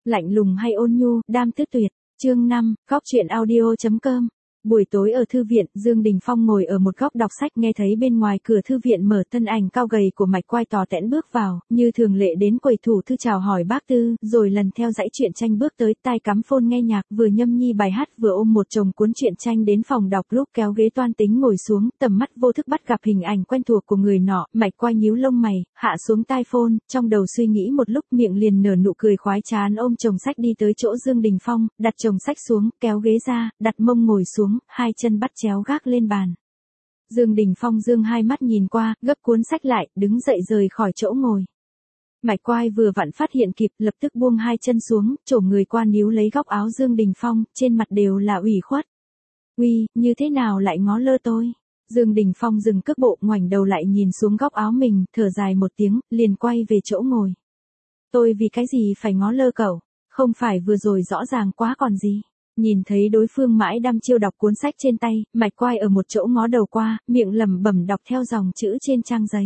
Lạnh lùng hay ôn nhu, đam tước tuyệt. Chương 5, góc truyện audio.com. Buổi tối ở thư viện, Dương Đình Phong ngồi ở một góc đọc sách, nghe thấy bên ngoài cửa thư viện mở, thân ảnh cao gầy của Mạch Quai tò tẽn bước vào, như thường lệ đến quầy thủ thư chào hỏi bác Tư, rồi lần theo dãy truyện tranh bước tới, tai cắm phone nghe nhạc, vừa nhâm nhi bài hát vừa ôm một chồng cuốn truyện tranh đến phòng đọc, lúc kéo ghế toan tính ngồi xuống, tầm mắt vô thức bắt gặp hình ảnh quen thuộc của người nọ. Mạch Quai nhíu lông mày, hạ xuống tai phone, trong đầu suy nghĩ một lúc, miệng liền nở nụ cười khoái trá, ôm chồng sách đi tới chỗ Dương Đình Phong, đặt chồng sách xuống, kéo ghế ra, đặt mông ngồi xuống, hai chân bắt chéo gác lên bàn. Dương Đình Phong dương hai mắt nhìn qua, gấp cuốn sách lại, đứng dậy rời khỏi chỗ ngồi. Mạch Quai vừa vặn phát hiện kịp, lập tức buông hai chân xuống, chồm người qua níu lấy góc áo Dương Đình Phong, trên mặt đều là ủy khuất. Uy, như thế nào lại ngó lơ tôi? Dương Đình Phong dừng cước bộ, ngoảnh đầu lại nhìn xuống góc áo mình, thở dài một tiếng, liền quay về chỗ ngồi. Tôi vì cái gì phải ngó lơ cậu? Không phải vừa rồi rõ ràng quá còn gì? Nhìn thấy đối phương mãi đăm chiêu đọc cuốn sách trên tay, Mạch Quai ở một chỗ ngó đầu qua, miệng lẩm bẩm đọc theo dòng chữ trên trang giấy.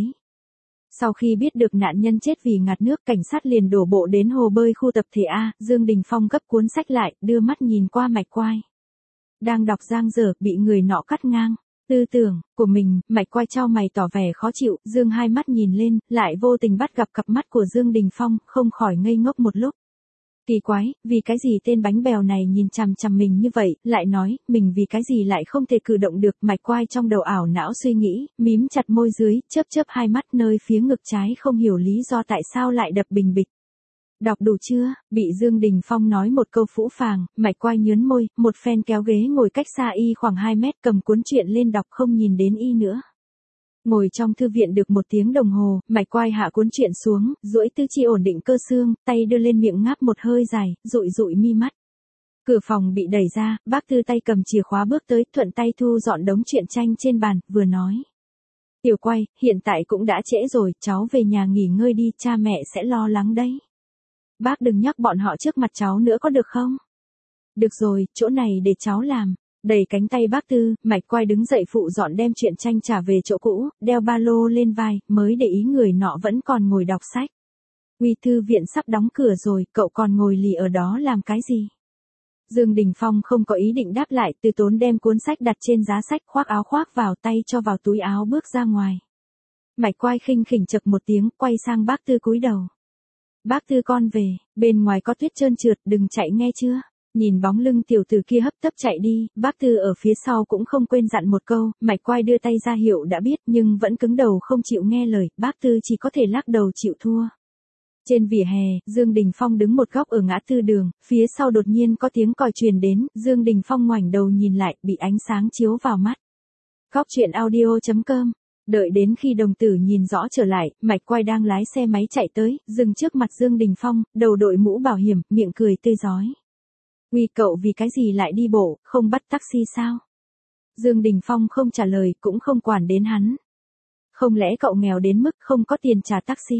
Sau khi biết được nạn nhân chết vì ngạt nước, cảnh sát liền đổ bộ đến hồ bơi khu tập thể A. Dương Đình Phong gấp cuốn sách lại, đưa mắt nhìn qua Mạch Quai. Đang đọc giang dở, bị người nọ cắt ngang. Tư tưởng của mình. Mạch Quai chau mày tỏ vẻ khó chịu, dương hai mắt nhìn lên, lại vô tình bắt gặp cặp mắt của Dương Đình Phong, không khỏi ngây ngốc một lúc. Kỳ quái, vì cái gì tên bánh bèo này nhìn chằm chằm mình như vậy, lại nói, mình vì cái gì lại không thể cử động được. Mạch Quai trong đầu ảo não suy nghĩ, mím chặt môi dưới, chớp chớp hai mắt, nơi phía ngực trái không hiểu lý do tại sao lại đập bình bịch. Đọc đủ chưa? Bị Dương Đình Phong nói một câu phũ phàng, Mạch Quai nhớn môi, một phen kéo ghế ngồi cách xa y khoảng 2 mét, cầm cuốn truyện lên đọc, không nhìn đến y nữa. Ngồi trong thư viện được 1 tiếng đồng hồ, Mạch Quai hạ cuốn truyện xuống, duỗi tứ chi ổn định cơ xương, tay đưa lên miệng ngáp một hơi dài, dụi dụi mi mắt. Cửa phòng bị đẩy ra, bác Tư tay cầm chìa khóa bước tới, thuận tay thu dọn đống truyện tranh trên bàn, vừa nói. Tiểu Quai, hiện tại cũng đã trễ rồi, cháu về nhà nghỉ ngơi đi, cha mẹ sẽ lo lắng đấy. Bác đừng nhắc bọn họ trước mặt cháu nữa có được không? Được rồi, chỗ này để cháu làm. Đẩy cánh tay bác Tư, Mạch Quai đứng dậy phụ dọn đem truyện tranh trả về chỗ cũ, đeo ba lô lên vai, mới để ý người nọ vẫn còn ngồi đọc sách. Uy, thư viện sắp đóng cửa rồi, cậu còn ngồi lì ở đó làm cái gì? Dương Đình Phong không có ý định đáp lại, từ tốn đem cuốn sách đặt trên giá sách, khoác áo khoác vào tay cho vào túi áo bước ra ngoài. Mạch Quai khinh khỉnh chậc một tiếng, quay sang bác Tư cúi đầu. Bác Tư con về, bên ngoài có tuyết trơn trượt, đừng chạy nghe chưa? Nhìn bóng lưng tiểu tử kia hấp tấp chạy đi, bác Tư ở phía sau cũng không quên dặn một câu. Mạch Quai đưa tay ra hiệu đã biết, nhưng vẫn cứng đầu không chịu nghe lời, bác Tư chỉ có thể lắc đầu chịu thua. Trên vỉa hè, Dương Đình Phong đứng một góc ở ngã tư đường, phía sau đột nhiên có tiếng còi truyền đến, Dương Đình Phong ngoảnh đầu nhìn lại, bị ánh sáng chiếu vào mắt. Góc truyện audio.com. Đợi đến khi đồng tử nhìn rõ trở lại, Mạch Quai đang lái xe máy chạy tới, dừng trước mặt Dương Đình Phong, đầu đội mũ bảo hiểm, miệng cười tươi rói. Uy, cậu vì cái gì lại đi bộ, không bắt taxi sao? Dương Đình Phong không trả lời, cũng không quản đến hắn. Không lẽ cậu nghèo đến mức không có tiền trả taxi?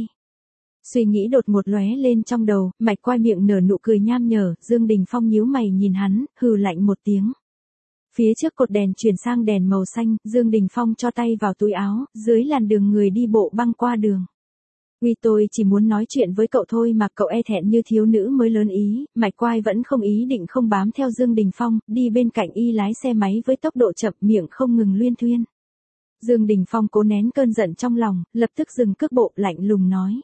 Suy nghĩ đột ngột lóe lên trong đầu, Mạch Quai miệng nở nụ cười nham nhở, Dương Đình Phong nhíu mày nhìn hắn, hừ lạnh một tiếng. Phía trước cột đèn chuyển sang đèn màu xanh, Dương Đình Phong cho tay vào túi áo, dưới làn đường người đi bộ băng qua đường. Uy, tôi chỉ muốn nói chuyện với cậu thôi mà, cậu e thẹn như thiếu nữ mới lớn ý. Mạch Quai vẫn không ý định không bám theo Dương Đình Phong, đi bên cạnh y lái xe máy với tốc độ chậm, miệng không ngừng luyên thuyên. Dương Đình Phong cố nén cơn giận trong lòng, lập tức dừng cước bộ, lạnh lùng nói.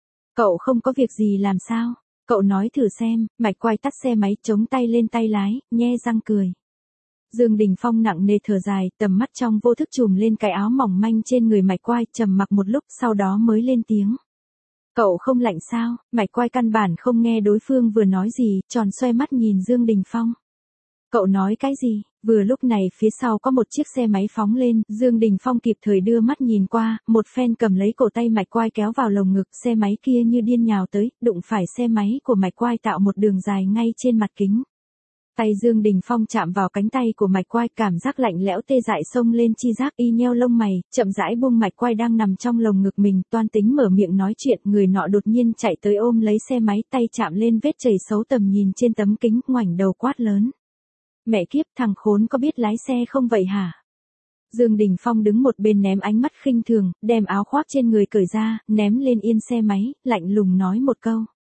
Cậu không có việc gì làm sao? Cậu nói thử xem. Mạch Quai tắt xe máy, chống tay lên tay lái, nhe răng cười. Dương Đình Phong nặng nề thở dài, tầm mắt trong vô thức chùm lên cái áo mỏng manh trên người Mạch Quai, trầm mặc một lúc, sau đó mới lên tiếng. Cậu không lạnh sao? Mạch Quai căn bản không nghe đối phương vừa nói gì, tròn xoay mắt nhìn Dương Đình Phong. Cậu nói cái gì? Vừa lúc này phía sau có một chiếc xe máy phóng lên, Dương Đình Phong kịp thời đưa mắt nhìn qua, một phen cầm lấy cổ tay Mạch Quai kéo vào lồng ngực, xe máy kia như điên nhào tới, đụng phải xe máy của Mạch Quai tạo một đường dài ngay trên mặt kính. Tay Dương Đình Phong chạm vào cánh tay của Mạch Quai, cảm giác lạnh lẽo tê dại xông lên chi giác, y nheo lông mày, chậm rãi buông Mạch Quai đang nằm trong lồng ngực mình, toan tính mở miệng nói chuyện, người nọ đột nhiên chạy tới ôm lấy xe máy, tay chạm lên vết chảy xấu tầm nhìn trên tấm kính, ngoảnh đầu quát lớn. Mẹ kiếp, thằng khốn có biết lái xe không vậy hả? Dương Đình Phong đứng một bên ném ánh mắt khinh thường, đem áo khoác trên người cởi ra, ném lên yên xe máy, lạnh lùng nói một câu.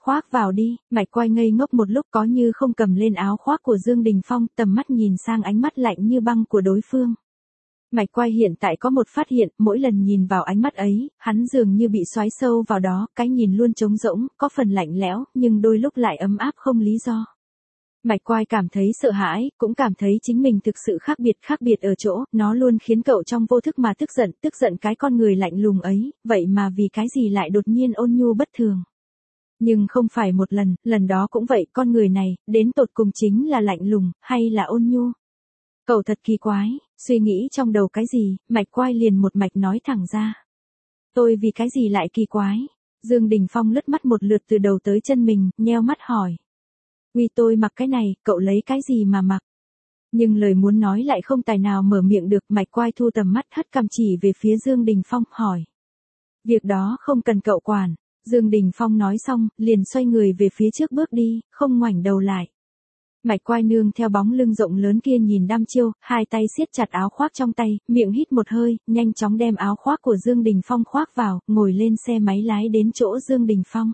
Khoác vào đi, Mạch Quai ngây ngốc một lúc có như không cầm lên áo khoác của Dương Đình Phong, tầm mắt nhìn sang ánh mắt lạnh như băng của đối phương. Mạch Quai hiện tại có một phát hiện, mỗi lần nhìn vào ánh mắt ấy, hắn dường như bị xoáy sâu vào đó, cái nhìn luôn trống rỗng, có phần lạnh lẽo, nhưng đôi lúc lại ấm áp không lý do. Mạch Quai cảm thấy sợ hãi, cũng cảm thấy chính mình thực sự khác biệt ở chỗ, nó luôn khiến cậu trong vô thức mà tức giận cái con người lạnh lùng ấy, vậy mà vì cái gì lại đột nhiên ôn nhu bất thường. Nhưng không phải một lần, lần đó cũng vậy, con người này, đến tột cùng chính là lạnh lùng, hay là ôn nhu. Cậu thật kỳ quái, suy nghĩ trong đầu cái gì, Mạch Quai liền một mạch nói thẳng ra. Tôi vì cái gì lại kỳ quái? Dương Đình Phong lướt mắt một lượt từ đầu tới chân mình, nheo mắt hỏi. Uy tôi mặc cái này, cậu lấy cái gì mà mặc? Nhưng lời muốn nói lại không tài nào mở miệng được, Mạch Quai thu tầm mắt hất cằm chỉ về phía Dương Đình Phong, hỏi. Việc đó không cần cậu quản. Dương Đình Phong nói xong, liền xoay người về phía trước bước đi, không ngoảnh đầu lại. Mạch Quai nương theo bóng lưng rộng lớn kia nhìn đăm chiêu, hai tay siết chặt áo khoác trong tay, miệng hít một hơi, nhanh chóng đem áo khoác của Dương Đình Phong khoác vào, ngồi lên xe máy lái đến chỗ Dương Đình Phong.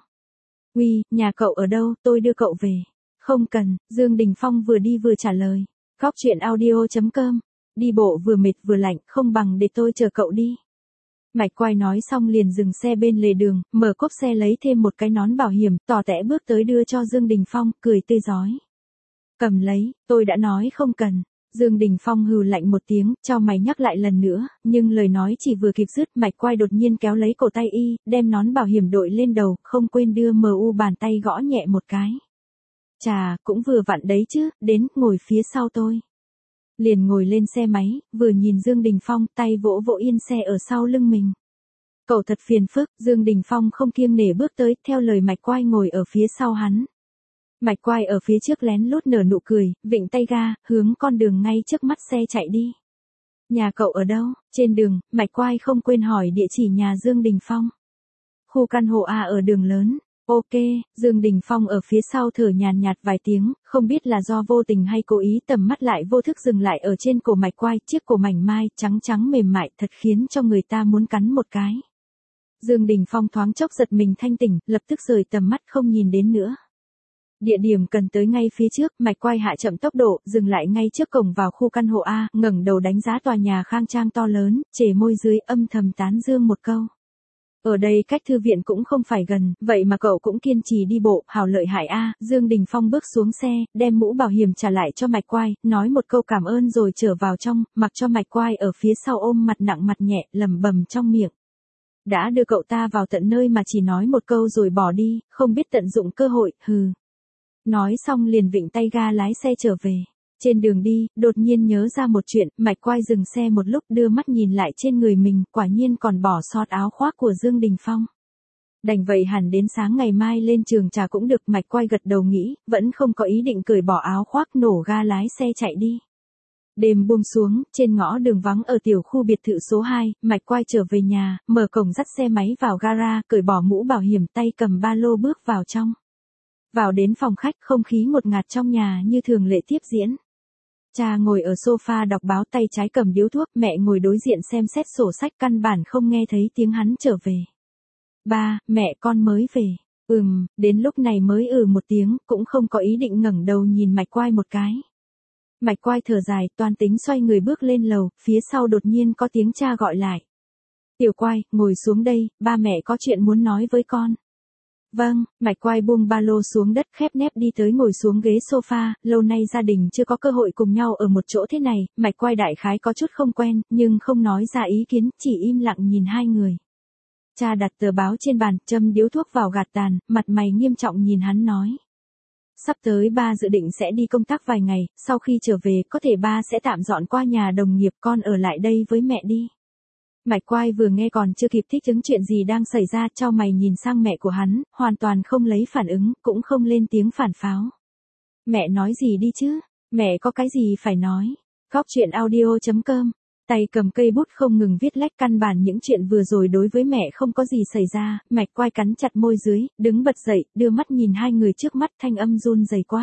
Uy, nhà cậu ở đâu, tôi đưa cậu về. Không cần, Dương Đình Phong vừa đi vừa trả lời. Góc truyện audio.com. Đi bộ vừa mệt vừa lạnh, không bằng để tôi chở cậu đi. Mạch Quai nói xong liền dừng xe bên lề đường, mở cốp xe lấy thêm một cái nón bảo hiểm, tỏ tẽ bước tới đưa cho Dương Đình Phong, cười tươi rói. Cầm lấy, tôi đã nói không cần. Dương Đình Phong hừ lạnh một tiếng, cho mày nhắc lại lần nữa, nhưng lời nói chỉ vừa kịp dứt, Mạch Quai đột nhiên kéo lấy cổ tay y, đem nón bảo hiểm đội lên đầu, không quên đưa bàn tay gõ nhẹ một cái. Chà, cũng vừa vặn đấy chứ, đến, ngồi phía sau tôi. Liền ngồi lên xe máy, vừa nhìn Dương Đình Phong, tay vỗ vỗ yên xe ở sau lưng mình. Cậu thật phiền phức, Dương Đình Phong không kiêng nể bước tới, theo lời Mạch Quai ngồi ở phía sau hắn. Mạch Quai ở phía trước lén lút nở nụ cười, vịnh tay ga, hướng con đường ngay trước mắt xe chạy đi. Nhà cậu ở đâu? Trên đường, Mạch Quai không quên hỏi địa chỉ nhà Dương Đình Phong. Khu căn hộ A ở đường lớn. Ok, Dương Đình Phong ở phía sau thở nhàn nhạt vài tiếng, không biết là do vô tình hay cố ý, tầm mắt lại vô thức dừng lại ở trên cổ Mạch Quai, chiếc cổ mảnh mai, trắng trắng mềm mại, thật khiến cho người ta muốn cắn một cái. Dương Đình Phong thoáng chốc giật mình thanh tỉnh, lập tức rời tầm mắt không nhìn đến nữa. Địa điểm cần tới ngay phía trước, Mạch Quai hạ chậm tốc độ, dừng lại ngay trước cổng vào khu căn hộ A, ngẩng đầu đánh giá tòa nhà khang trang to lớn, chề môi dưới âm thầm tán dương một câu. Ở đây cách thư viện cũng không phải gần, vậy mà cậu cũng kiên trì đi bộ, hảo lợi hại a. Dương Đình Phong bước xuống xe, đem mũ bảo hiểm trả lại cho Mạch Quai, nói một câu cảm ơn rồi trở vào trong, mặc cho Mạch Quai ở phía sau ôm mặt nặng mặt nhẹ, lẩm bẩm trong miệng. Đã đưa cậu ta vào tận nơi mà chỉ nói một câu rồi bỏ đi, không biết tận dụng cơ hội, hừ. Nói xong liền vịnh tay ga lái xe trở về. Trên đường đi, đột nhiên nhớ ra một chuyện, Mạch Quai dừng xe một lúc đưa mắt nhìn lại trên người mình, quả nhiên còn bỏ sót áo khoác của Dương Đình Phong. Đành vậy hẳn đến sáng ngày mai lên trường trà cũng được, Mạch Quai gật đầu nghĩ, vẫn không có ý định cởi bỏ áo khoác, nổ ga lái xe chạy đi. Đêm buông xuống, trên ngõ đường vắng ở tiểu khu biệt thự số 2, Mạch Quai trở về nhà, mở cổng dắt xe máy vào gara, cởi bỏ mũ bảo hiểm, tay cầm ba lô bước vào trong. Vào đến phòng khách, không khí ngột ngạt trong nhà như thường lệ tiếp diễn. Cha ngồi ở sofa đọc báo, tay trái cầm điếu thuốc, mẹ ngồi đối diện xem xét sổ sách, căn bản không nghe thấy tiếng hắn trở về. Ba, mẹ con mới về. Đến lúc này mới một tiếng, cũng không có ý định ngẩng đầu nhìn Mạch Quai một cái. Mạch Quai thở dài, toan tính xoay người bước lên lầu, phía sau đột nhiên có tiếng cha gọi lại. Tiểu Quai, ngồi xuống đây, ba mẹ có chuyện muốn nói với con. Vâng, Mạch Quai buông ba lô xuống đất, khép nép đi tới ngồi xuống ghế sofa, lâu nay gia đình chưa có cơ hội cùng nhau ở một chỗ thế này, Mạch Quai đại khái có chút không quen, nhưng không nói ra ý kiến, chỉ im lặng nhìn hai người. Cha đặt tờ báo trên bàn, châm điếu thuốc vào gạt tàn, mặt mày nghiêm trọng nhìn hắn nói. Sắp tới ba dự định sẽ đi công tác vài ngày, sau khi trở về có thể ba sẽ tạm dọn qua nhà đồng nghiệp, con ở lại đây với mẹ đi. Mạch Quai vừa nghe còn chưa kịp thích ứng chuyện gì đang xảy ra, chau mày nhìn sang mẹ của hắn, hoàn toàn không lấy phản ứng, cũng không lên tiếng phản pháo. Mẹ nói gì đi chứ, mẹ có cái gì phải nói. Góc truyện audio.com. Tay cầm cây bút không ngừng viết lách, căn bản những chuyện vừa rồi đối với mẹ không có gì xảy ra. Mạch Quai cắn chặt môi dưới, đứng bật dậy, đưa mắt nhìn hai người trước mắt, thanh âm run rẩy quát.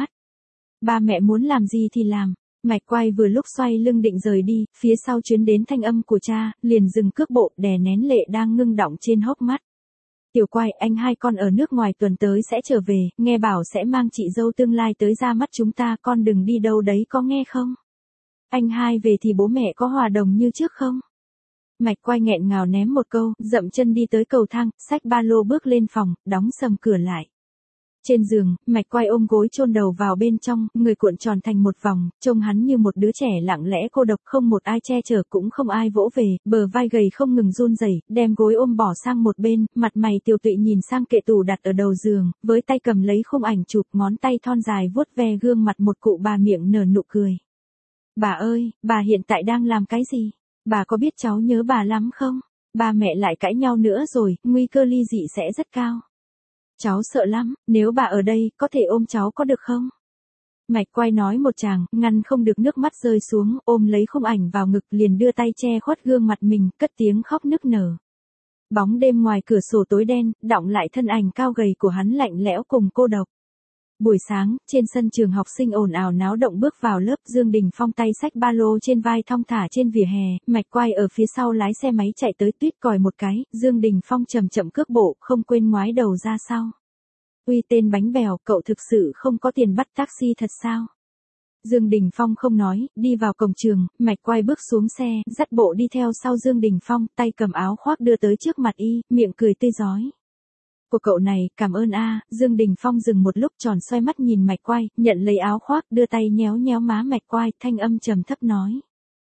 Ba mẹ muốn làm gì thì làm. Mạch Quai vừa lúc xoay lưng định rời đi, phía sau truyền đến thanh âm của cha, liền dừng cước bộ, đè nén lệ đang ngưng đọng trên hốc mắt. Tiểu Quai, anh hai con ở nước ngoài tuần tới sẽ trở về, nghe bảo sẽ mang chị dâu tương lai tới ra mắt chúng ta, con đừng đi đâu đấy có nghe không? Anh hai về thì bố mẹ có hòa đồng như trước không? Mạch Quai nghẹn ngào ném một câu, dậm chân đi tới cầu thang, xách ba lô bước lên phòng, đóng sầm cửa lại. Trên giường, Mạch Quai ôm gối chôn đầu vào bên trong, người cuộn tròn thành một vòng, trông hắn như một đứa trẻ lặng lẽ cô độc, không một ai che chở cũng không ai vỗ về, bờ vai gầy không ngừng run rẩy, đem gối ôm bỏ sang một bên, mặt mày tiều tụy nhìn sang kệ tủ đặt ở đầu giường, với tay cầm lấy khung ảnh chụp, ngón tay thon dài vuốt ve gương mặt một cụ bà, miệng nở nụ cười. Bà ơi, bà hiện tại đang làm cái gì? Bà có biết cháu nhớ bà lắm không? Ba mẹ lại cãi nhau nữa rồi, nguy cơ ly dị sẽ rất cao. Cháu sợ lắm, nếu bà ở đây, có thể ôm cháu có được không? Mạch Quai nói một tràng, ngăn không được nước mắt rơi xuống, ôm lấy khung ảnh vào ngực, liền đưa tay che khuất gương mặt mình, cất tiếng khóc nức nở. Bóng đêm ngoài cửa sổ tối đen, đọng lại thân ảnh cao gầy của hắn lạnh lẽo cùng cô độc. Buổi sáng, trên sân trường học sinh ồn ào náo động bước vào lớp, Dương Đình Phong tay xách ba lô trên vai thong thả trên vỉa hè, Mạch Quai ở phía sau lái xe máy chạy tới, tuýt còi một cái, Dương Đình Phong chậm chậm cước bộ, không quên ngoái đầu ra sau. Uy tên bánh bèo, cậu thực sự không có tiền bắt taxi thật sao? Dương Đình Phong không nói, đi vào cổng trường, Mạch Quai bước xuống xe, dắt bộ đi theo sau Dương Đình Phong, tay cầm áo khoác đưa tới trước mặt y, miệng cười tươi rói. Của cậu này, cảm ơn a. Dương Đình Phong dừng một lúc, tròn xoay mắt nhìn Mạch Quai, nhận lấy áo khoác, đưa tay nhéo nhéo má Mạch Quai, thanh âm trầm thấp nói.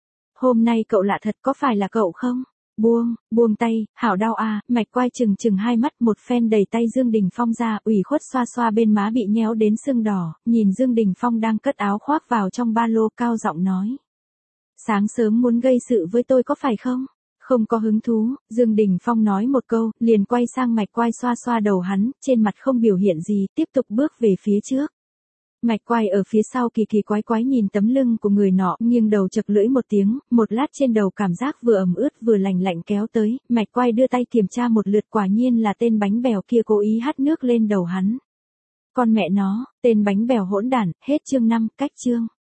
Hôm nay cậu lạ thật, có phải là cậu không? Buông tay, hảo đau a. Mạch Quai chừng hai mắt, một phen đẩy tay Dương Đình Phong ra, ủy khuất xoa xoa bên má bị nhéo đến sưng đỏ, nhìn Dương Đình Phong đang cất áo khoác vào trong ba lô, cao giọng nói. Sáng sớm muốn gây sự với tôi có phải không? Không có hứng thú, Dương Đình Phong nói một câu, liền quay sang Mạch Quai xoa xoa đầu hắn, trên mặt không biểu hiện gì, tiếp tục bước về phía trước. Mạch Quai ở phía sau kỳ kỳ quái quái nhìn tấm lưng của người nọ, nghiêng đầu chật lưỡi một tiếng, một lát trên đầu cảm giác vừa ẩm ướt vừa lạnh lạnh kéo tới, Mạch Quai đưa tay kiểm tra một lượt, quả nhiên là tên bánh bèo kia cố ý hắt nước lên đầu hắn. Con mẹ nó, tên bánh bèo hỗn đản, hết chương 5, cách chương.